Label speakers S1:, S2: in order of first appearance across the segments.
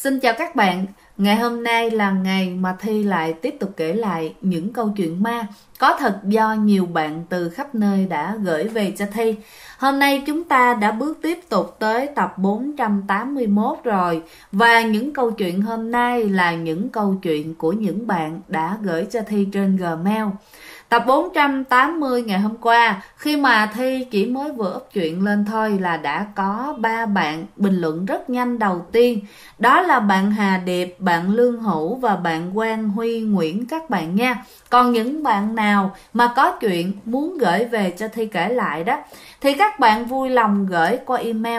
S1: Xin chào các bạn. Ngày hôm nay là ngày mà Thi lại tiếp tục kể lại những câu chuyện ma có thật do nhiều bạn từ khắp nơi đã gửi về cho Thi. Hôm nay chúng ta đã bước tiếp tục tới tập 481 rồi. Và những câu chuyện hôm nay là những câu chuyện của những bạn đã gửi cho Thi trên Gmail. Tập 480 ngày hôm qua, khi mà Thi chỉ mới vừa up chuyện lên thôi là đã có 3 bạn bình luận rất nhanh đầu tiên. Đó là bạn Hà Điệp, bạn Lương Hữu và bạn Quang Huy Nguyễn các bạn nha. Còn những bạn nào mà có chuyện muốn gửi về cho Thi kể lại đó, thì các bạn vui lòng gửi qua email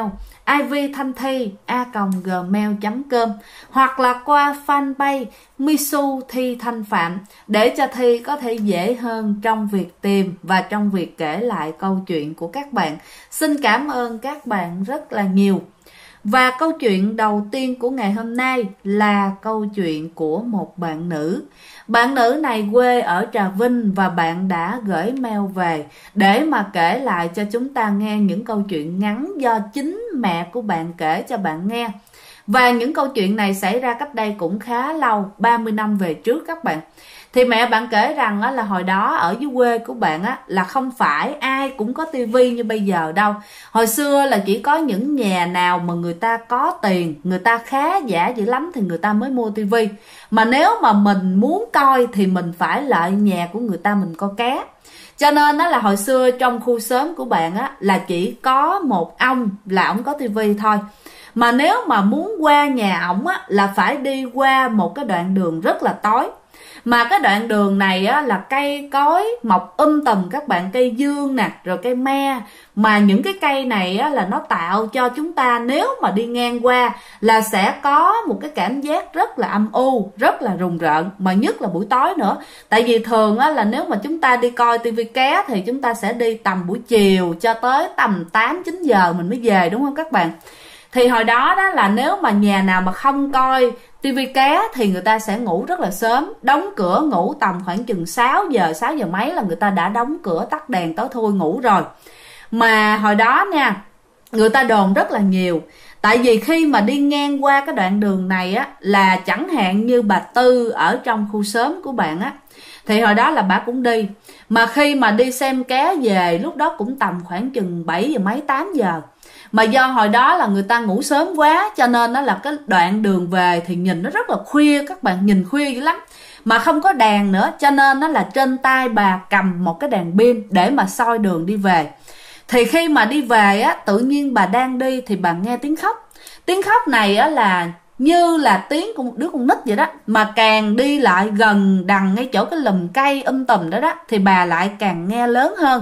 S1: ivthanthi@gmail.com hoặc là qua fanpage Misu Thi Thanh Phạm để cho Thi có thể dễ hơn trong việc tìm và trong việc kể lại câu chuyện của các bạn. Xin cảm ơn các bạn rất là nhiều. Và câu chuyện đầu tiên của ngày hôm nay là câu chuyện của một bạn nữ. Bạn nữ này quê ở Trà Vinh và bạn đã gửi mail về để mà kể lại cho chúng ta nghe những câu chuyện ngắn do chính mẹ của bạn kể cho bạn nghe. Và những câu chuyện này xảy ra cách đây cũng khá lâu, 30 năm về trước các bạn. Thì mẹ bạn kể rằng là hồi đó ở dưới quê của bạn là không phải ai cũng có tivi như bây giờ đâu. Hồi xưa là chỉ có những nhà nào mà người ta có tiền, người ta khá giả dữ lắm thì người ta mới mua tivi. Mà nếu mà mình muốn coi thì mình phải lại nhà của người ta mình coi ké. Cho nên là hồi xưa trong khu xóm của bạn là chỉ có một ông là ổng có tivi thôi. Mà nếu mà muốn qua nhà ổng là phải đi qua một cái đoạn đường rất là tối. Mà cái đoạn đường này là cây cối mọc tùm các bạn, cây dương nè, rồi cây me. Mà những cái cây này là nó tạo cho chúng ta nếu mà đi ngang qua là sẽ có một cái cảm giác rất là âm u, rất là rùng rợn, mà nhất là buổi tối nữa. Tại vì thường là nếu mà chúng ta đi coi tivi ké thì chúng ta sẽ đi tầm buổi chiều cho tới tầm 8-9 giờ mình mới về, đúng không các bạn? Thì hồi đó là nếu mà nhà nào mà không coi tivi ké thì người ta sẽ ngủ rất là sớm, đóng cửa ngủ tầm khoảng chừng 6 giờ mấy là người ta đã đóng cửa tắt đèn tối thui ngủ rồi. Mà hồi đó nha, người ta đồn rất là nhiều. Tại vì khi mà đi ngang qua cái đoạn đường này là chẳng hạn như bà Tư ở trong khu xóm của bạn thì hồi đó là bà cũng đi. Mà khi mà đi xem ké về lúc đó cũng tầm khoảng chừng 7 giờ mấy 8 giờ. Mà do hồi đó là người ta ngủ sớm quá cho nên nó là cái đoạn đường về thì nhìn nó rất là khuya, các bạn, nhìn khuya dữ lắm. Mà không có đèn nữa cho nên nó là trên tay bà cầm một cái đèn pin để mà soi đường đi về. Thì khi mà đi về tự nhiên bà đang đi thì bà nghe tiếng khóc. Tiếng khóc này là như là tiếng của một đứa con nít vậy đó. Mà càng đi lại gần đằng ngay chỗ cái lùm cây tùm đó thì bà lại càng nghe lớn hơn.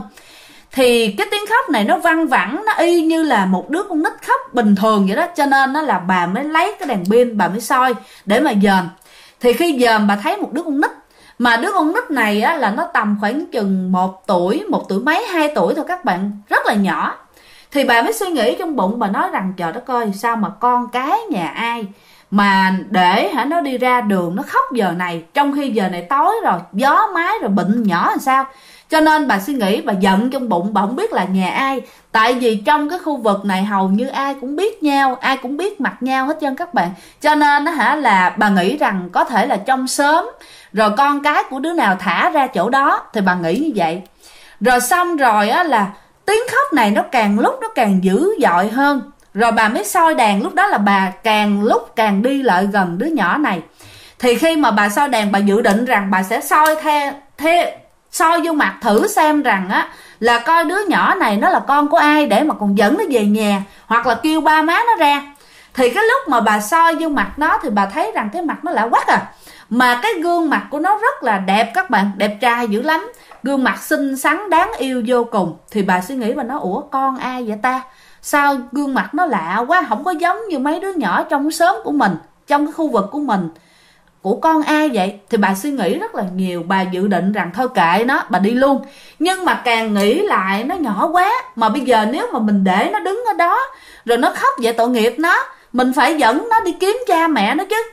S1: Thì cái tiếng khóc này nó văng vẳng, nó y như là một đứa con nít khóc bình thường vậy đó. Cho nên là bà mới lấy cái đèn pin, bà mới soi để mà dòm. Thì khi dòm bà thấy một đứa con nít. Mà đứa con nít này là nó tầm khoảng chừng 1 tuổi mấy, 2 tuổi thôi các bạn, rất là nhỏ. Thì bà mới suy nghĩ trong bụng, bà nói rằng trời đất ơi, sao mà con cái nhà ai mà để nó đi ra đường nó khóc giờ này, trong khi giờ này tối rồi, gió mái rồi, bệnh nhỏ làm sao. Cho nên bà suy nghĩ, bà giận trong bụng, bà không biết là nhà ai. Tại vì trong cái khu vực này hầu như ai cũng biết nhau, ai cũng biết mặt nhau hết trơn các bạn. Cho nên là bà nghĩ rằng có thể là trong xóm, rồi con cái của đứa nào thả ra chỗ đó, thì bà nghĩ như vậy. Rồi xong rồi là tiếng khóc này nó càng lúc nó càng dữ dội hơn. Rồi bà mới soi đèn, lúc đó là bà càng lúc càng đi lại gần đứa nhỏ này. Thì khi mà bà soi đèn, bà dự định rằng bà sẽ soi vô mặt thử xem rằng là coi đứa nhỏ này nó là con của ai để mà còn dẫn nó về nhà, hoặc là kêu ba má nó ra. Thì cái lúc mà bà soi vô mặt nó thì bà thấy rằng cái mặt nó lạ quắc mà cái gương mặt của nó rất là đẹp các bạn, đẹp trai dữ lắm, gương mặt xinh xắn đáng yêu vô cùng. Thì bà suy nghĩ, bà nói ủa con ai vậy ta, sao gương mặt nó lạ quá, không có giống như mấy đứa nhỏ trong xóm của mình, trong cái khu vực của mình, của con ai vậy. Thì bà suy nghĩ rất là nhiều, bà dự định rằng thôi kệ nó, bà đi luôn. Nhưng mà càng nghĩ lại nó nhỏ quá, mà bây giờ nếu mà mình để nó đứng ở đó rồi nó khóc vậy tội nghiệp nó, mình phải dẫn nó đi kiếm cha mẹ nó chứ.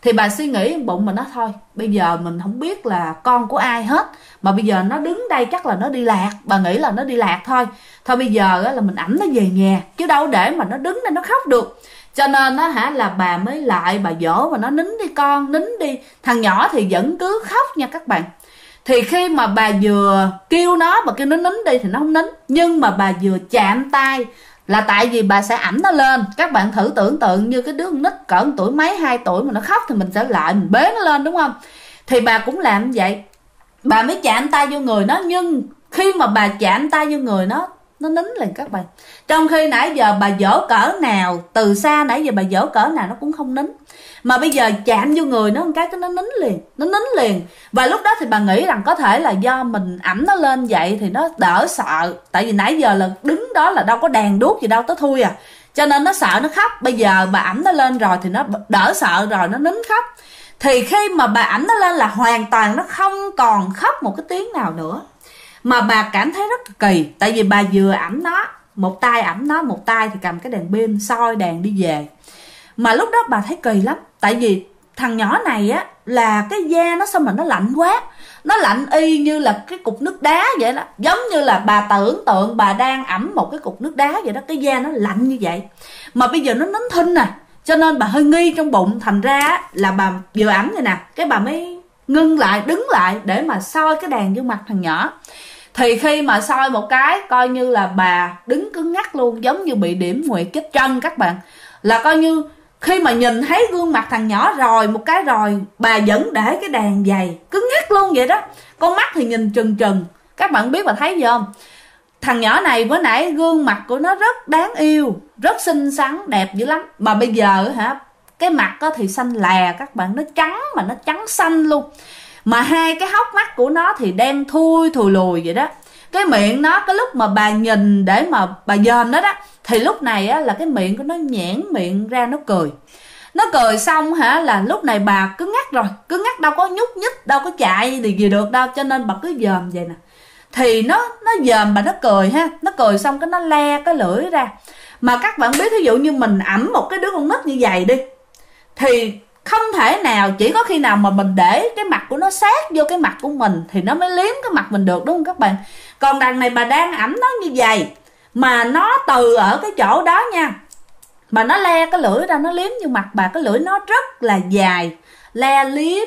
S1: Thì bà suy nghĩ bụng mà nó thôi, bây giờ mình không biết là con của ai hết, mà bây giờ nó đứng đây chắc là nó đi lạc. Bà nghĩ là nó đi lạc thôi. Thôi bây giờ là mình ẵm nó về nhà, chứ đâu để mà nó đứng đây nó khóc được. Cho nên là bà mới lại bà dỗ và nó nín đi con, nín đi. Thằng nhỏ thì vẫn cứ khóc nha các bạn. Thì khi mà bà vừa kêu nó, bà kêu nó nín đi thì nó không nín. Nhưng mà bà vừa chạm tay là tại vì bà sẽ ẵm nó lên. Các bạn thử tưởng tượng như cái đứa con nít cỡ tuổi mấy 2 tuổi mà nó khóc thì mình sẽ lại mình bế nó lên, đúng không? Thì bà cũng làm vậy. Bà mới chạm tay vô người nó, nhưng khi mà bà chạm tay vô người nó nín liền các bạn. Trong khi nãy giờ bà dỗ cỡ nào, từ xa nãy giờ bà dỗ cỡ nào nó cũng không nín. Mà bây giờ chạm vô người nó một cái nó nín liền, nó nín liền. Và lúc đó thì bà nghĩ rằng có thể là do mình ẵm nó lên vậy thì nó đỡ sợ. Tại vì nãy giờ là đứng đó là đâu có đèn đuốc gì đâu, tới thui à. Cho nên nó sợ nó khóc. Bây giờ bà ẵm nó lên rồi thì nó đỡ sợ rồi, nó nín khóc. Thì khi mà bà ẵm nó lên là hoàn toàn nó không còn khóc một cái tiếng nào nữa. Mà bà cảm thấy rất kỳ. Tại vì bà vừa ẵm nó, một tay ẵm nó, một tay thì cầm cái đèn pin soi đèn đi về. Mà lúc đó bà thấy kỳ lắm. Tại vì thằng nhỏ này á là cái da nó sao mà nó lạnh quá. Nó lạnh y như là cái cục nước đá vậy đó. Giống như là bà tưởng tượng bà đang ẵm một cái cục nước đá vậy đó. Cái da nó lạnh như vậy. Mà bây giờ nó nín thinh nè. Cho nên bà hơi nghi trong bụng. Thành ra là bà vừa ẵm vậy nè, cái bà mới ngưng lại, đứng lại để mà soi cái đèn vô mặt thằng nhỏ. Thì khi mà soi một cái, coi như là bà đứng cứng ngắc luôn, giống như bị điểm nguyệt chết chân các bạn. Là coi như khi mà nhìn thấy gương mặt thằng nhỏ rồi, một cái rồi, bà vẫn để cái đèn dày, cứng ngắc luôn vậy đó. Con mắt thì nhìn trừng trừng. Các bạn biết bà thấy gì không? Thằng nhỏ này bữa nãy gương mặt của nó rất đáng yêu, rất xinh xắn, đẹp dữ lắm. Mà bây giờ cái mặt thì xanh lè các bạn, nó trắng mà nó trắng xanh luôn. Mà hai cái hốc mắt của nó thì đen thui thùi lùi vậy đó. Cái miệng nó, cái lúc mà bà nhìn để mà bà dòm nó đó, thì lúc này là cái miệng của nó nhẽn miệng ra nó cười. Nó cười xong là lúc này bà cứng ngắc rồi. Cứng ngắc đâu có nhúc nhích, đâu có chạy gì được đâu. Cho nên bà cứ dòm vậy nè. Thì nó dòm bà, nó cười nó cười xong cái nó le cái lưỡi ra. Mà các bạn biết, ví dụ như mình ẵm một cái đứa con nít như vậy đi, thì không thể nào, chỉ có khi nào mà mình để cái mặt của nó sát vô cái mặt của mình thì nó mới liếm cái mặt mình được, đúng không các bạn? Còn đằng này bà đang ẵm nó như vậy, mà nó từ ở cái chỗ đó nha, mà nó le cái lưỡi ra nó liếm vô mặt bà. Cái lưỡi nó rất là dài, le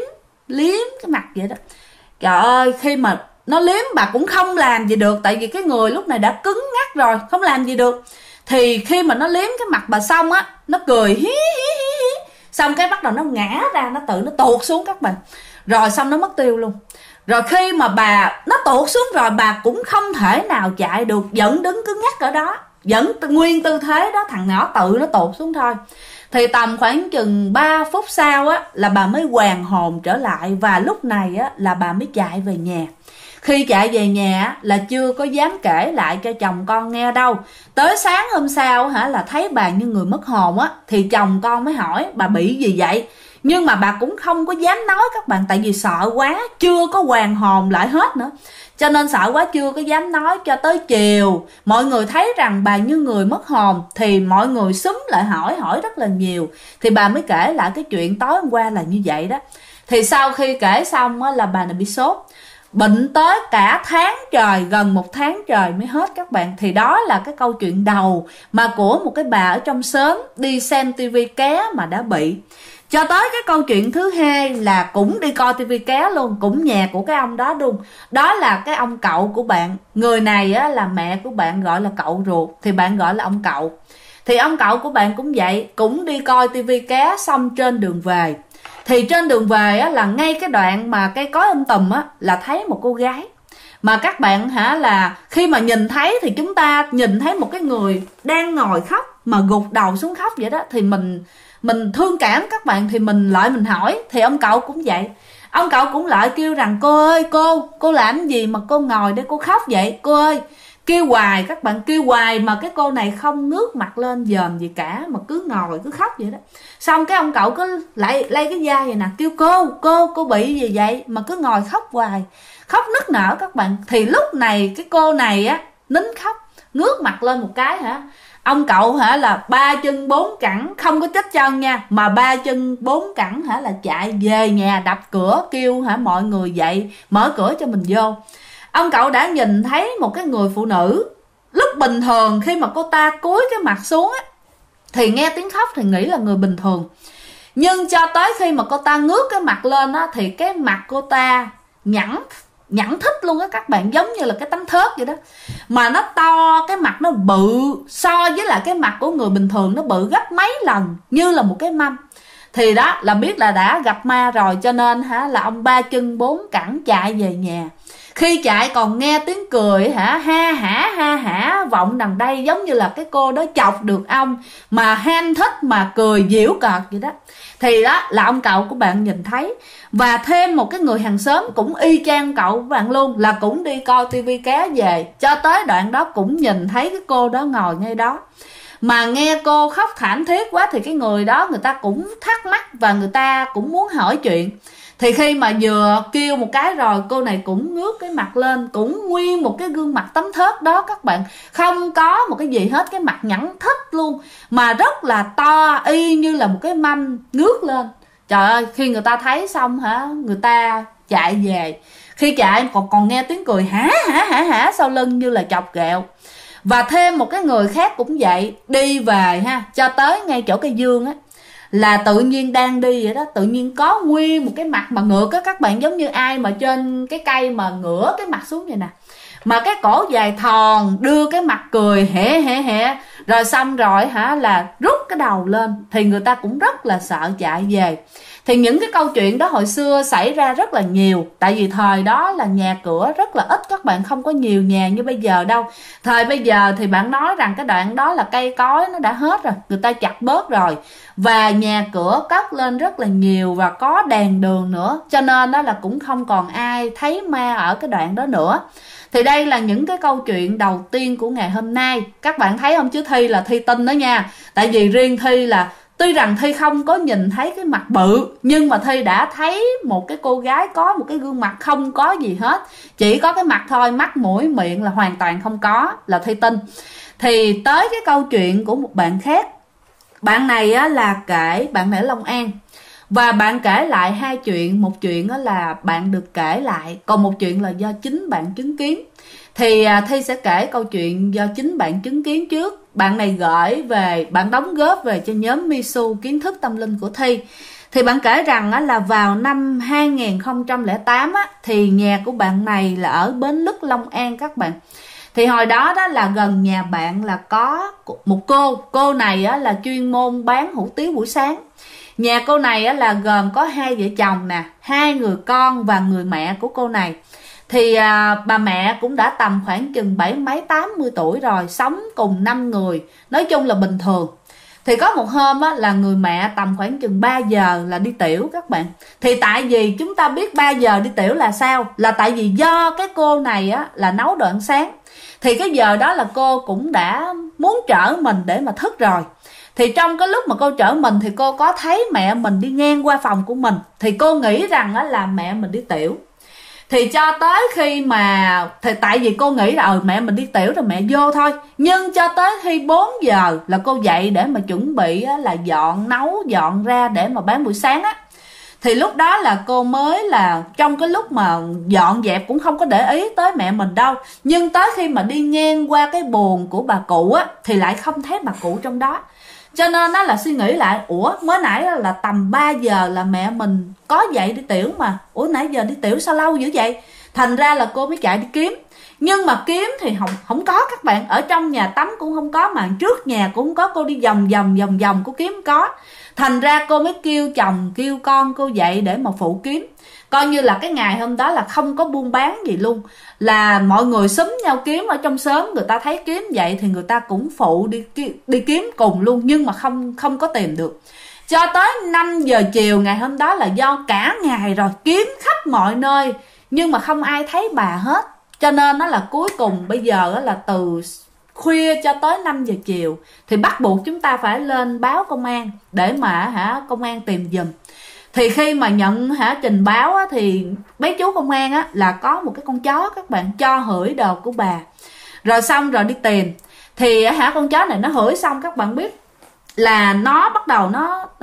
S1: liếm cái mặt vậy đó. Trời ơi, khi mà nó liếm bà cũng không làm gì được. Tại vì cái người lúc này đã cứng ngắc rồi, không làm gì được. Thì khi mà nó liếm cái mặt bà xong nó cười hí hí hí hí. Xong cái bắt đầu nó ngã ra, nó tự nó tuột xuống các bạn. Rồi xong nó mất tiêu luôn. Rồi khi mà nó tuột xuống rồi, bà cũng không thể nào chạy được, vẫn đứng cứng ngắc ở đó, vẫn nguyên tư thế đó. Thằng nhỏ tự nó tuột xuống thôi. Thì tầm khoảng chừng 3 phút sau là bà mới hoàn hồn trở lại. Và lúc này là bà mới chạy về nhà. Khi chạy về nhà là chưa có dám kể lại cho chồng con nghe đâu. Tới sáng hôm sau là thấy bà như người mất hồn thì chồng con mới hỏi bà bị gì vậy. Nhưng mà bà cũng không có dám nói các bạn, tại vì sợ quá, chưa có hoàn hồn lại hết nữa. Cho nên sợ quá chưa có dám nói. Cho tới chiều mọi người thấy rằng bà như người mất hồn thì mọi người xúm lại hỏi rất là nhiều. Thì bà mới kể lại cái chuyện tối hôm qua là như vậy đó. Thì sau khi kể xong là bà này bị sốt, bệnh tới cả tháng trời, gần 1 tháng trời mới hết các bạn. Thì đó là cái câu chuyện đầu mà của một cái bà ở trong xóm đi xem tivi ké mà đã bị. Cho tới cái câu chuyện thứ hai là cũng đi coi tivi ké luôn, cũng nhà của cái ông đó luôn. Đó là cái ông cậu của bạn. Người này là mẹ của bạn gọi là cậu ruột, thì bạn gọi là ông cậu. Thì ông cậu của bạn cũng vậy, cũng đi coi tivi ké xong trên đường về. Thì trên đường về là ngay cái đoạn mà cây cối tùm là thấy một cô gái. Mà các bạn là khi mà nhìn thấy thì chúng ta nhìn thấy một cái người đang ngồi khóc mà gục đầu xuống khóc vậy đó. Thì mình thương cảm các bạn, thì mình lại mình hỏi. Thì ông cậu cũng vậy, ông cậu cũng lại kêu rằng cô ơi, cô làm gì mà cô ngồi đây cô khóc vậy, cô ơi. Kêu hoài các bạn, kêu hoài mà cái cô này không ngước mặt lên dòm gì cả, mà cứ ngồi cứ khóc vậy đó. Xong cái ông cậu cứ lại lay cái vai vậy nè, kêu cô bị gì vậy mà cứ ngồi khóc hoài, khóc nức nở các bạn. Thì lúc này cái cô này nín khóc, ngước mặt lên một cái ông cậu là 3 chân 4 cẳng, không có chết chân nha, mà 3 chân 4 cẳng là chạy về nhà đập cửa kêu mọi người dậy mở cửa cho mình vô. Ông cậu đã nhìn thấy một cái người phụ nữ, lúc bình thường khi mà cô ta cúi cái mặt xuống á, thì nghe tiếng khóc thì nghĩ là người bình thường. Nhưng cho tới khi mà cô ta ngước cái mặt lên á, thì cái mặt cô ta nhẵn thích luôn á các bạn, giống như là cái tấm thớt vậy đó. Mà nó to, cái mặt nó bự, so với lại cái mặt của người bình thường nó bự gấp mấy lần, như là một cái mâm. Thì đó là biết là đã gặp ma rồi, cho nên là ông 3 chân 4 cẳng chạy về nhà. Khi chạy còn nghe tiếng cười ha hả vọng đằng đây, giống như là cái cô đó chọc được ông mà ham thích mà cười giễu cợt vậy đó. Thì đó là ông cậu của bạn nhìn thấy. Và thêm một cái người hàng xóm cũng y chang cậu của bạn luôn, là cũng đi coi tivi ké về, cho tới đoạn đó cũng nhìn thấy cái cô đó ngồi ngay đó. Mà nghe cô khóc thảm thiết quá thì cái người đó người ta cũng thắc mắc và người ta cũng muốn hỏi chuyện. Thì khi mà vừa kêu một cái rồi, cô này cũng ngước cái mặt lên, cũng nguyên một cái gương mặt tấm thớt đó các bạn, không có một cái gì hết, cái mặt nhẵn thích luôn, mà rất là to, y như là một cái mâm ngước lên. Trời ơi, khi người ta thấy xong người ta chạy về. Khi chạy còn nghe tiếng cười hả sau lưng như là chọc ghẹo. Và thêm một cái người khác cũng vậy, đi về cho tới ngay chỗ cây dương á, là tự nhiên đang đi vậy đó, tự nhiên có nguyên một cái mặt mà ngược á các bạn, giống như ai mà trên cái cây mà ngửa cái mặt xuống vậy nè, mà cái cổ dài thòn, đưa cái mặt cười hẻ rồi xong rồi là rút cái đầu lên. Thì người ta cũng rất là sợ chạy về. Thì những cái câu chuyện đó hồi xưa xảy ra rất là nhiều, tại vì thời đó là nhà cửa rất là ít các bạn, không có nhiều nhà như bây giờ đâu. Thời bây giờ thì bạn nói rằng cái đoạn đó là cây cối nó đã hết rồi, người ta chặt bớt rồi, và nhà cửa cất lên rất là nhiều và có đèn đường nữa, cho nên đó là cũng không còn ai thấy ma ở cái đoạn đó nữa. Thì đây là những cái câu chuyện đầu tiên của ngày hôm nay. Các bạn thấy không, chứ Thi là Thi tin đó nha. Tại vì riêng Thi là tuy rằng Thi không có nhìn thấy cái mặt bự, nhưng mà Thi đã thấy một cái cô gái có một cái gương mặt không có gì hết, chỉ có cái mặt thôi, mắt mũi miệng là hoàn toàn không có, là Thi tin. Thì tới cái câu chuyện của một bạn khác. Bạn này là kể, bạn này ở Long An, và bạn kể lại hai chuyện. Một chuyện là bạn được kể lại, còn một chuyện là do chính bạn chứng kiến. Thì Thi sẽ kể câu chuyện do chính bạn chứng kiến trước. Bạn này gửi về, bạn đóng góp về cho nhóm Misu kiến thức tâm linh của Thi. Thì bạn kể rằng là vào năm 2008 thì nhà của bạn này là ở Bến Lức, Long An các bạn. Thì hồi đó là gần nhà bạn là có một cô này là chuyên môn bán hủ tiếu buổi sáng. Nhà cô này là gồm có hai vợ chồng nè, hai người con và người mẹ của cô này. Thì bà mẹ cũng đã tầm khoảng chừng 70 mấy 80 tuổi rồi, sống cùng 5 người, nói chung là bình thường. Thì có một hôm là người mẹ tầm khoảng chừng 3 giờ là đi tiểu các bạn. Thì tại vì chúng ta biết 3 giờ đi tiểu là sao? Là tại vì do cái cô này là nấu đồ ăn sáng. Thì cái giờ đó là cô cũng đã muốn trở mình để mà thức rồi. Thì trong cái lúc mà cô chở mình thì cô có thấy mẹ mình đi ngang qua phòng của mình. Thì cô nghĩ rằng là mẹ mình đi tiểu. Thì cho tới khi mà thì tại vì cô nghĩ là mẹ mình đi tiểu rồi mẹ vô thôi. Nhưng cho tới khi 4 giờ là cô dậy để mà chuẩn bị là dọn ra để mà bán buổi sáng á. Thì lúc đó là cô mới là trong cái lúc mà dọn dẹp cũng không có để ý tới mẹ mình đâu. Nhưng tới khi mà đi ngang qua cái buồng của bà cụ á thì lại không thấy bà cụ trong đó. Cho nên nó là suy nghĩ lại, mới nãy là tầm 3 giờ là mẹ mình có dậy đi tiểu mà, nãy giờ đi tiểu sao lâu dữ vậy? Thành ra là cô mới chạy đi kiếm. Nhưng mà kiếm thì không có các bạn, ở trong nhà tắm cũng không có, mà trước nhà cũng không có, cô đi vòng cô kiếm có. Thành ra cô mới kêu chồng kêu con cô dậy để mà phụ kiếm. Coi như là cái ngày hôm đó là không có buôn bán gì luôn, là mọi người xúm nhau kiếm ở trong xóm, người ta thấy kiếm vậy thì người ta cũng phụ đi kiếm cùng luôn, nhưng mà không có tìm được. Cho tới 5 giờ chiều ngày hôm đó là do cả ngày rồi kiếm khắp mọi nơi nhưng mà không ai thấy bà hết. Cho nên nó là cuối cùng bây giờ là từ khuya cho tới 5 giờ chiều thì bắt buộc chúng ta phải lên báo công an để mà công an tìm giùm. Thì khi mà nhận trình báo thì mấy chú công an là có một cái con chó các bạn cho hửi đồ của bà, rồi xong rồi đi tìm. Thì con chó này nó hửi xong các bạn biết là nó bắt đầu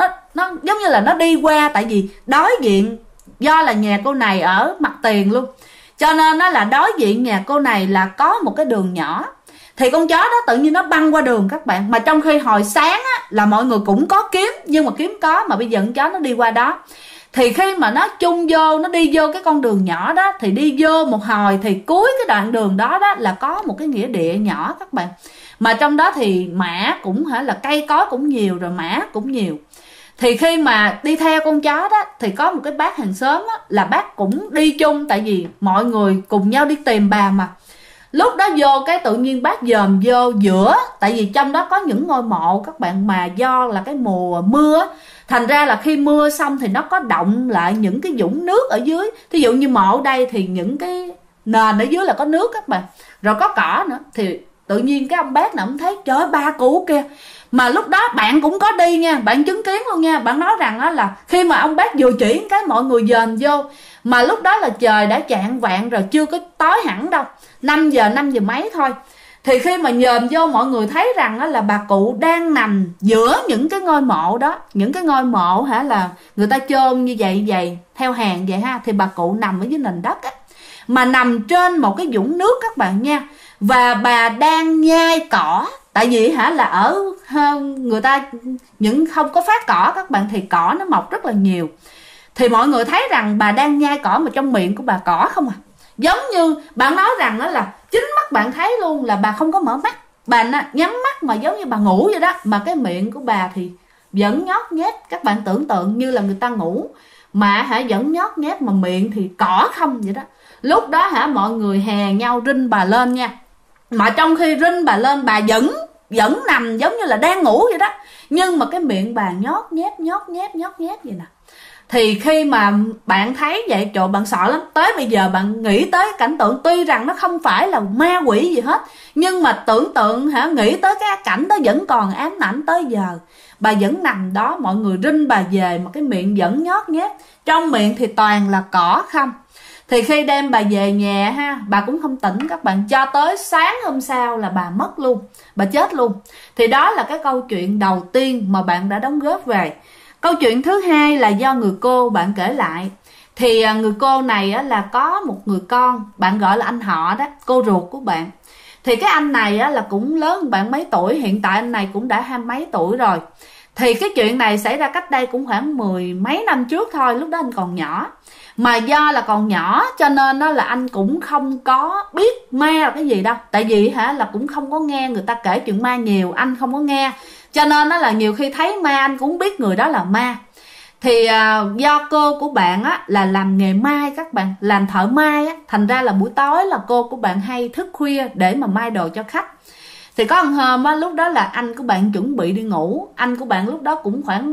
S1: nó giống như là nó đi qua, tại vì đối diện, do là nhà cô này ở mặt tiền luôn, cho nên nó là đối diện nhà cô này là có một cái đường nhỏ. Thì con chó đó tự nhiên nó băng qua đường các bạn, mà trong khi hồi sáng á, là mọi người cũng có kiếm, nhưng mà kiếm có, mà bây giờ con chó nó đi qua đó. Thì khi mà nó chung vô, nó đi vô cái con đường nhỏ đó, thì đi vô một hồi thì cuối cái đoạn đường đó là có một cái nghĩa địa nhỏ các bạn. Mà trong đó thì mã cũng là cây cối cũng nhiều, rồi mã cũng nhiều. Thì khi mà đi theo con chó đó thì có một cái bác hàng xóm á, là bác cũng đi chung, tại vì mọi người cùng nhau đi tìm bà mà. Lúc đó vô cái tự nhiên bác dòm vô giữa, tại vì trong đó có những ngôi mộ các bạn, mà do là cái mùa mưa, thành ra là khi mưa xong thì nó có động lại những cái vũng nước ở dưới. Thí dụ như mộ đây thì những cái nền ở dưới là có nước các bạn, rồi có cỏ nữa. Thì tự nhiên cái ông bác nào cũng thấy trời ơi, ba cụ kia. Mà lúc đó bạn cũng có đi nha, bạn chứng kiến luôn nha. Bạn nói rằng đó là khi mà ông bác vừa chỉ cái mọi người dòm vô, mà lúc đó là trời đã chạng vạng rồi, chưa có tối hẳn đâu, 5 giờ mấy thôi. Thì khi mà dòm vô mọi người thấy rằng đó là bà cụ đang nằm giữa những cái ngôi mộ đó. Những cái ngôi mộ là người ta chôn như vậy theo hàng vậy ha. Thì bà cụ nằm ở dưới nền đất á, mà nằm trên một cái vũng nước các bạn nha. Và bà đang nhai cỏ, tại vì là ở người ta những không có phát cỏ các bạn, thì cỏ nó mọc rất là nhiều. Thì mọi người thấy rằng bà đang nhai cỏ, mà trong miệng của bà cỏ không à. Giống như bạn nói rằng đó là chính mắt bạn thấy luôn là bà không có mở mắt, bà nhắm mắt mà giống như bà ngủ vậy đó. Mà cái miệng của bà thì vẫn nhót nhét, các bạn tưởng tượng như là người ta ngủ mà vẫn nhót nhét, mà miệng thì cỏ không vậy đó. Lúc đó mọi người hè nhau rinh bà lên nha. Mà trong khi rinh bà lên, bà vẫn nằm giống như là đang ngủ vậy đó, nhưng mà cái miệng bà nhót nhét vậy nè. Thì khi mà bạn thấy vậy, trời, bạn sợ lắm. Tới bây giờ bạn nghĩ tới cảnh tượng, tuy rằng nó không phải là ma quỷ gì hết, nhưng mà tưởng tượng nghĩ tới cái cảnh đó vẫn còn ám ảnh tới giờ. Bà vẫn nằm đó, mọi người rinh bà về, mà cái miệng vẫn nhót nhét, trong miệng thì toàn là cỏ không. Thì khi đem bà về nhà bà cũng không tỉnh các bạn, cho tới sáng hôm sau là bà mất luôn, bà chết luôn. Thì đó là cái câu chuyện đầu tiên mà bạn đã đóng góp về. Câu chuyện thứ hai là do người cô bạn kể lại. Thì người cô này là có một người con, bạn gọi là anh họ đó, cô ruột của bạn. Thì cái anh này là cũng lớn hơn bạn mấy tuổi, hiện tại anh này cũng đã 20 mấy tuổi rồi. Thì cái chuyện này xảy ra cách đây cũng khoảng 10 mấy năm trước thôi, lúc đó anh còn nhỏ. Mà do là còn nhỏ cho nên là anh cũng không có biết ma là cái gì đâu. Tại vì là cũng không có nghe người ta kể chuyện ma nhiều, anh không có nghe. Cho nên là nhiều khi thấy ma anh cũng biết người đó là ma. Thì do cô của bạn là làm nghề mai các bạn, làm thợ mai thành ra là buổi tối là cô của bạn hay thức khuya để mà mai đồ cho khách. Thì có một hôm lúc đó là anh của bạn chuẩn bị đi ngủ. Anh của bạn lúc đó cũng khoảng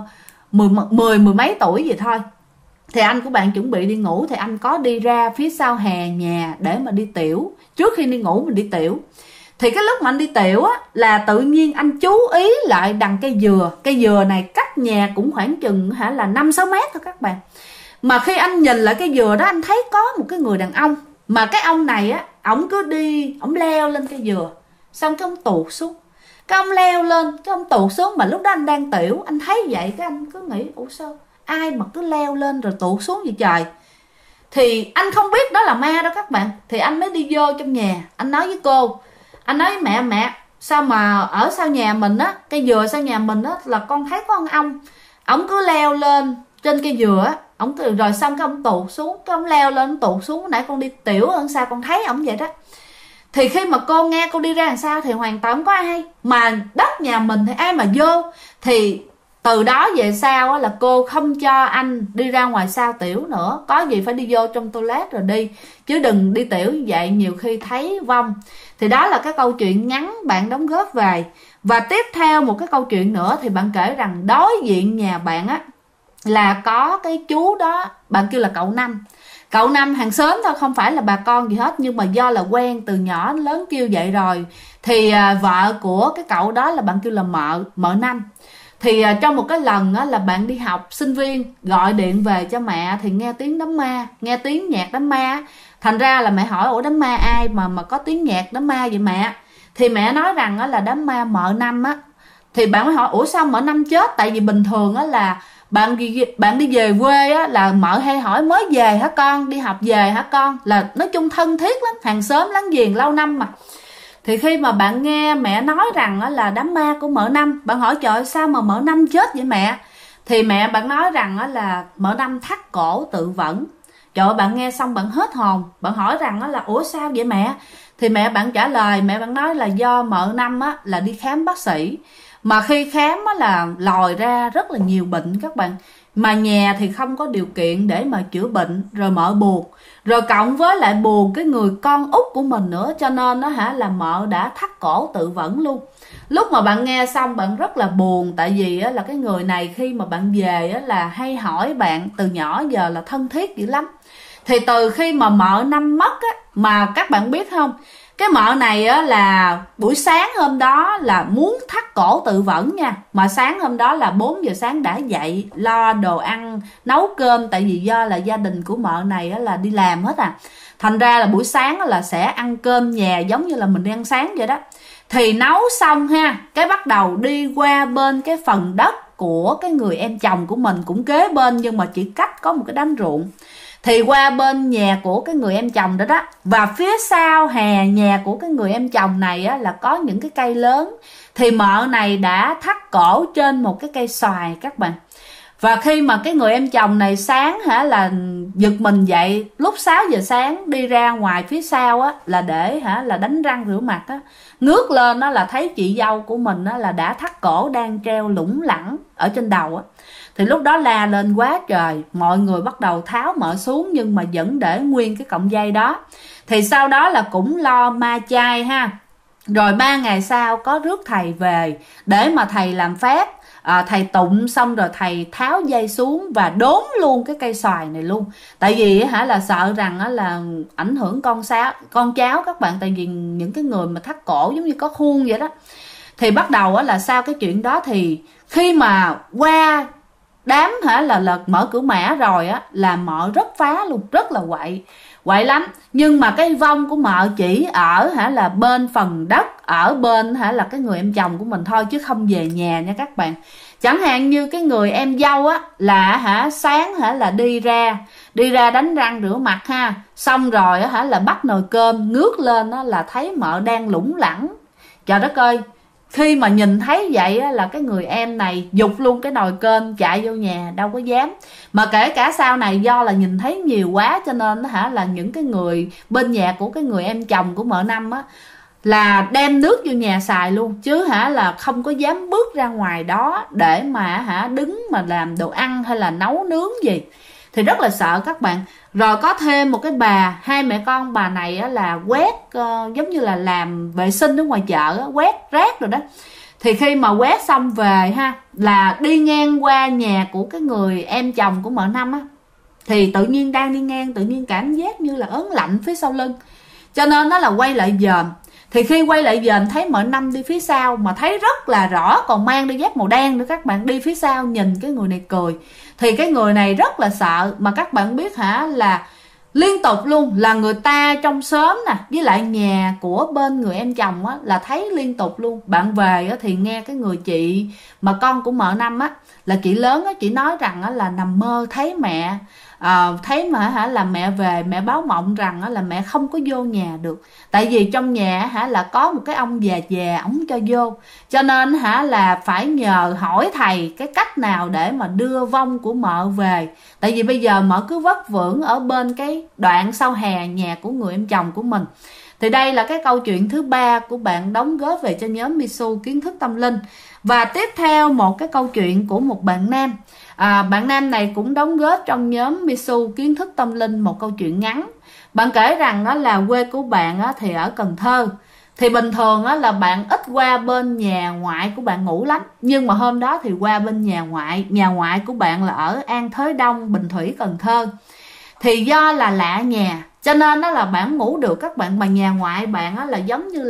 S1: mười mấy tuổi vậy thôi. Thì anh của bạn chuẩn bị đi ngủ, thì anh có đi ra phía sau hè nhà để mà đi tiểu. Trước khi đi ngủ mình đi tiểu. Thì cái lúc mà anh đi tiểu là tự nhiên anh chú ý lại đằng cây dừa. Cây dừa này cách nhà cũng khoảng chừng là 5-6 mét thôi các bạn. Mà khi anh nhìn lại cây dừa đó, anh thấy có một cái người đàn ông. Mà cái ông này ổng cứ đi, ổng leo lên cây dừa, xong cái ông tuột xuống. Cái ông leo lên, cái ông tuột xuống. Mà lúc đó anh đang tiểu, anh thấy vậy cái anh cứ nghĩ ủa sao ai mà cứ leo lên rồi tuột xuống vậy trời. Thì anh không biết đó là ma đâu các bạn. Thì anh mới đi vô trong nhà, anh nói với cô, anh nói với mẹ sao mà ở sau nhà mình cây dừa sau nhà mình là con thấy có ông ổng cứ leo lên trên cây dừa ổng rồi xong cái ông tuột xuống, cái ông leo lên tuột xuống. Nãy con đi tiểu ở sao con thấy ổng vậy đó. Thì khi mà cô nghe, cô đi ra làm sao thì hoàn toàn không có ai, mà đất nhà mình thì ai mà vô. Thì từ đó về sau là cô không cho anh đi ra ngoài sau tiểu nữa, có gì phải đi vô trong toilet rồi đi, chứ đừng đi tiểu như vậy, nhiều khi thấy vong. Thì đó là cái câu chuyện ngắn bạn đóng góp về. Và tiếp theo một cái câu chuyện nữa thì bạn kể rằng đối diện nhà bạn là có cái chú đó, bạn kêu là cậu Năm. Cậu Năm hàng xóm thôi, không phải là bà con gì hết, nhưng mà do là quen từ nhỏ đến lớn kêu vậy rồi. Thì vợ của cái cậu đó là bạn kêu là mợ Năm. Thì trong một cái lần là bạn đi học, sinh viên gọi điện về cho mẹ thì nghe tiếng đám ma, nghe tiếng nhạc đám ma. Thành ra là mẹ hỏi ủa đám ma ai mà có tiếng nhạc đám ma vậy mẹ. Thì mẹ nói rằng á là đám ma mợ năm á. Thì bạn mới hỏi ủa sao mợ năm chết? Tại vì bình thường á là bạn đi về quê á là mợ hay hỏi mới về hả con, đi học về hả con, là nói chung thân thiết lắm, hàng xóm láng giềng lâu năm mà. Thì khi mà bạn nghe mẹ nói rằng á là đám ma của mợ năm, bạn hỏi trời ơi, sao mà mợ năm chết vậy mẹ? Thì mẹ bạn nói rằng á là mợ năm thắt cổ tự vẫn. Trời ơi, bạn nghe xong bạn hết hồn, bạn hỏi rằng á là ủa sao vậy mẹ? Thì mẹ bạn trả lời, mẹ bạn nói là do mợ năm á là đi khám bác sĩ, mà khi khám á là lòi ra rất là nhiều bệnh các bạn, mà nhà thì không có điều kiện để mà chữa bệnh, rồi mợ buồn, rồi cộng với lại buồn cái người con út của mình nữa, cho nên đó là mợ đã thắt cổ tự vẫn luôn. Lúc mà bạn nghe xong bạn rất là buồn, tại vì á, là cái người này khi mà bạn về á, là hay hỏi bạn từ nhỏ giờ là thân thiết dữ lắm. Thì từ khi mà mợ năm mất á, mà các bạn biết không, cái mợ này á là buổi sáng hôm đó là muốn thắt cổ tự vẫn nha, mà sáng hôm đó là 4 giờ sáng đã dậy lo đồ ăn nấu cơm, tại vì do là gia đình của mợ này á là đi làm hết à, thành ra là buổi sáng là sẽ ăn cơm nhà giống như là mình đi ăn sáng vậy đó. Thì nấu xong ha, cái bắt đầu đi qua bên cái phần đất của cái người em chồng của mình, cũng kế bên nhưng mà chỉ cách có một cái đánh ruộng. Thì qua bên nhà của cái người em chồng đó đó, và phía sau hè nhà của cái người em chồng này á, là có những cái cây lớn. Thì mợ này đã thắt cổ trên một cái cây xoài các bạn. Và khi mà cái người em chồng này sáng là giật mình dậy lúc 6 giờ sáng đi ra ngoài phía sau á, là để là đánh răng rửa mặt á, ngước lên đó là thấy chị dâu của mình á, là đã thắt cổ đang treo lủng lẳng ở trên đầu á. Thì lúc đó la lên quá trời, mọi người bắt đầu tháo mợ xuống nhưng mà vẫn để nguyên cái cọng dây đó. Thì sau đó là cũng lo ma chay ha. Rồi 3 ngày sau có rước thầy về để mà thầy làm phép. Thầy tụng xong rồi thầy tháo dây xuống và đốn luôn cái cây xoài này luôn. Tại vì là sợ rằng là ảnh hưởng con cháu các bạn. Tại vì những cái người mà thắt cổ giống như có khuôn vậy đó. Thì bắt đầu là sau cái chuyện đó thì khi mà qua đám là lật mở cửa mã rồi á, là mợ rất phá luôn, rất là quậy lắm. Nhưng mà cái vong của mợ chỉ ở là bên phần đất, ở bên là cái người em chồng của mình thôi, chứ không về nhà nha các bạn. Chẳng hạn như cái người em dâu á là sáng là đi ra đánh răng rửa mặt ha, xong rồi là bắt nồi cơm, ngước lên là thấy mợ đang lủng lẳng. Trời đất ơi, khi mà nhìn thấy vậy là cái người em này giục luôn cái nồi cơm chạy vô nhà, đâu có dám. Mà kể cả sau này do là nhìn thấy nhiều quá cho nên là những cái người bên nhà của cái người em chồng của mợ năm á là đem nước vô nhà xài luôn, chứ là không có dám bước ra ngoài đó để mà đứng mà làm đồ ăn hay là nấu nướng gì. Thì rất là sợ các bạn. Rồi có thêm một cái bà, hai mẹ con bà này là quét giống như là làm vệ sinh ở ngoài chợ, quét rác rồi đó. Thì khi mà quét xong về là đi ngang qua nhà của cái người em chồng của mợ năm á, thì tự nhiên đang đi ngang, tự nhiên cảm giác như là ớn lạnh phía sau lưng, cho nên nó là quay lại dòm. Thì khi quay lại dòm thấy mợ năm đi phía sau, mà thấy rất là rõ, còn mang đôi dép màu đen nữa các bạn, đi phía sau nhìn cái người này cười. Thì cái người này rất là sợ, mà các bạn biết là liên tục luôn là người ta trong xóm nè, với lại nhà của bên người em chồng á, là thấy liên tục luôn. Bạn về á, thì nghe cái người chị mà con của mợ năm á, là chị lớn á, chị nói rằng á, là nằm mơ thấy mẹ thấy mà là mẹ về, mẹ báo mộng rằng là mẹ không có vô nhà được, tại vì trong nhà là có một cái ông già ổng cho vô, cho nên là phải nhờ hỏi thầy cái cách nào để mà đưa vong của mợ về. Tại vì bây giờ mợ cứ vất vưởng ở bên cái đoạn sau hè nhà của người em chồng của mình. Thì đây là cái câu chuyện thứ 3 của bạn đóng góp về cho nhóm Misu Kiến Thức Tâm Linh. Và tiếp theo một cái câu chuyện của một bạn nam. Bạn nam này cũng đóng góp trong nhóm Misu Kiến Thức Tâm Linh một câu chuyện ngắn. Bạn kể rằng đó là quê của bạn thì ở Cần Thơ. Thì bình thường là bạn ít qua bên nhà ngoại của bạn ngủ lắm. Nhưng mà hôm đó thì qua bên nhà ngoại của bạn là ở An Thới Đông, Bình Thủy, Cần Thơ. Thì do là lạ nhà cho nên là bạn ngủ được các bạn. Mà nhà ngoại bạn là giống như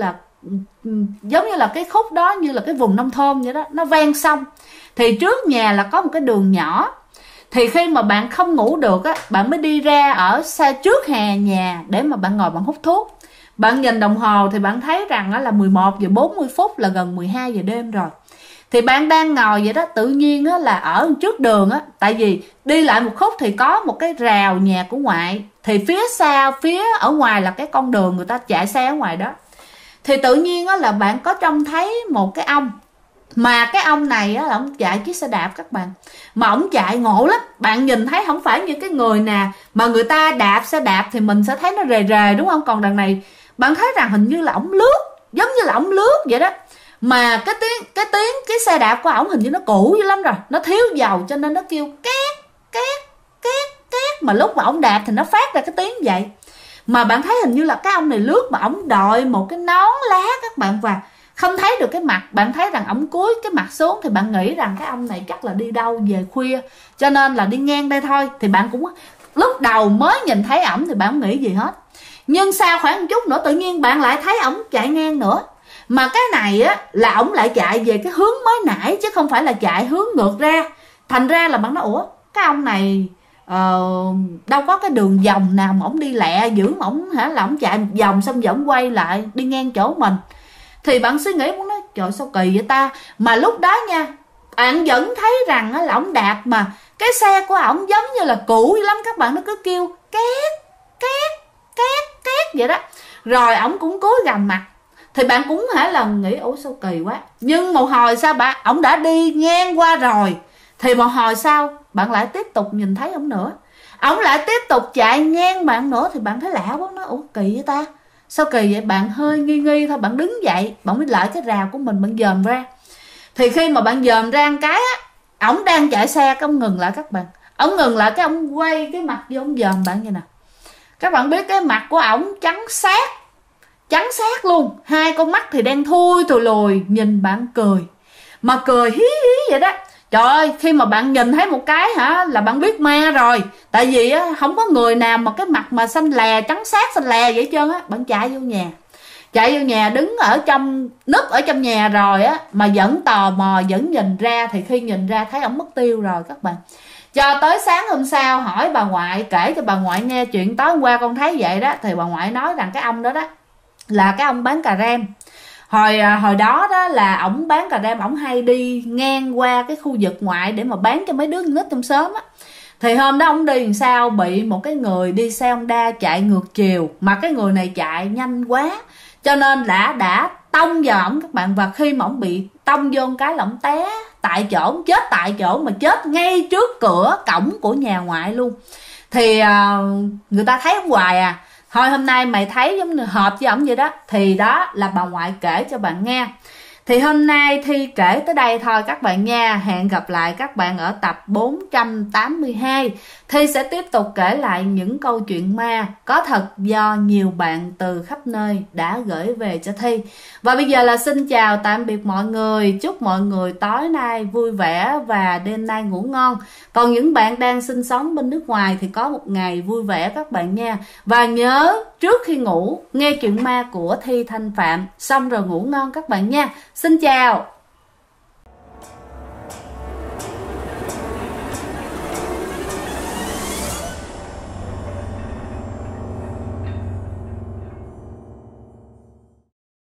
S1: là cái khúc đó như là cái vùng nông thôn vậy đó, nó ven sông. Thì trước nhà là có một cái đường nhỏ. Thì khi mà bạn không ngủ được bạn mới đi ra ở xa trước hè nhà để mà bạn ngồi bạn hút thuốc. Bạn nhìn đồng hồ thì bạn thấy rằng là 11 giờ 40 phút, là gần 12 giờ đêm rồi. Thì bạn đang ngồi vậy đó, tự nhiên là ở trước đường á, tại vì đi lại một khúc thì có một cái rào nhà của ngoại, thì phía sau, phía ở ngoài là cái con đường người ta chạy xe ở ngoài đó. Thì tự nhiên là bạn có trông thấy một cái ông, mà cái ông này là ông chạy chiếc xe đạp các bạn, mà ông chạy ngộ lắm. Bạn nhìn thấy không phải như cái người nè mà người ta đạp xe đạp thì mình sẽ thấy nó rề rề, đúng không? Còn đằng này bạn thấy rằng hình như là ông lướt, giống như là ông lướt vậy đó. Mà cái xe đạp của ổng hình như nó cũ dữ lắm rồi, nó thiếu dầu cho nên nó kêu két két két két, mà lúc mà ổng đạp thì nó phát ra cái tiếng vậy. Mà bạn thấy hình như là cái ông này lướt mà ổng đội một cái nón lá các bạn, và không thấy được cái mặt. Bạn thấy rằng ổng cúi cái mặt xuống thì bạn nghĩ rằng cái ông này chắc là đi đâu về khuya, cho nên là đi ngang đây thôi. Thì bạn cũng lúc đầu mới nhìn thấy ổng thì bạn không nghĩ gì hết, nhưng sau khoảng một chút nữa tự nhiên bạn lại thấy ổng chạy ngang nữa. Mà cái này là ổng lại chạy về cái hướng mới nãy chứ không phải là chạy hướng ngược ra. Thành ra là bạn nói ủa, cái ông này đâu có cái đường vòng nào mà ổng đi lẹ dữ, mà ổng là ổng chạy một vòng xong rồi ổng quay lại đi ngang chỗ mình. Thì bạn suy nghĩ muốn nói trời sao kỳ vậy ta. Mà lúc đó nha, bạn vẫn thấy rằng là ổng đạp mà cái xe của ổng giống như là cũ lắm các bạn, nó cứ kêu két két két két vậy đó. Rồi ổng cũng cúi gằm mặt. Thì bạn cũng là nghĩ ủa sao kỳ quá. Nhưng một hồi sau ổng đã đi ngang qua rồi, thì một hồi sau bạn lại tiếp tục nhìn thấy ổng nữa, ổng lại tiếp tục chạy ngang bạn nữa. Thì bạn thấy lạ quá, nó ủa kỳ vậy ta, sao kỳ vậy. Bạn hơi nghi nghi thôi, bạn đứng dậy, bạn mới lại cái rào của mình, bạn dòm ra. Thì khi mà bạn dòm ra một cái ổng đang chạy xe, cái ông ngừng lại các bạn. Ổng ngừng lại cái ông quay cái mặt vô ông dòm bạn như nè. Các bạn biết cái mặt của ổng trắng xác luôn, hai con mắt thì đen thui thùi lùi, nhìn bạn cười, mà cười hí hí vậy đó. Trời ơi, khi mà bạn nhìn thấy một cái là bạn biết ma rồi. Tại vì không có người nào mà cái mặt mà xanh lè, trắng xác xanh lè vậy trơn á. Bạn chạy vô nhà đứng ở trong, núp ở trong nhà rồi mà vẫn tò mò, vẫn nhìn ra. Thì khi nhìn ra thấy ổng mất tiêu rồi các bạn. Cho tới sáng hôm sau hỏi bà ngoại, kể cho bà ngoại nghe chuyện tối hôm qua con thấy vậy đó. Thì bà ngoại nói rằng cái ông đó là cái ông bán cà rem. Hồi đó là ổng bán cà rem, ổng hay đi ngang qua cái khu vực ngoại để mà bán cho mấy đứa nít trong xóm á. Thì hôm đó ổng đi làm sao bị một cái người đi xe Honda chạy ngược chiều, mà cái người này chạy nhanh quá cho nên đã tông vào ổng các bạn. Và khi mà ổng bị tông vô cái là ổng té tại chỗ, ổng chết tại chỗ, mà chết ngay trước cửa cổng của nhà ngoại luôn. Thì người ta thấy ổng hoài thôi hôm nay mày thấy giống như hợp với ổng vậy đó. Thì đó là bà ngoại kể cho bạn nghe. Thì hôm nay Thi kể tới đây thôi các bạn nha. Hẹn gặp lại các bạn ở tập 482. Thi sẽ tiếp tục kể lại những câu chuyện ma có thật do nhiều bạn từ khắp nơi đã gửi về cho Thi. Và bây giờ là xin chào tạm biệt mọi người. Chúc mọi người tối nay vui vẻ và đêm nay ngủ ngon. Còn những bạn đang sinh sống bên nước ngoài thì có một ngày vui vẻ các bạn nha. Và nhớ trước khi ngủ nghe chuyện ma của Thi Thanh Phạm, xong rồi ngủ ngon các bạn nha. Xin chào.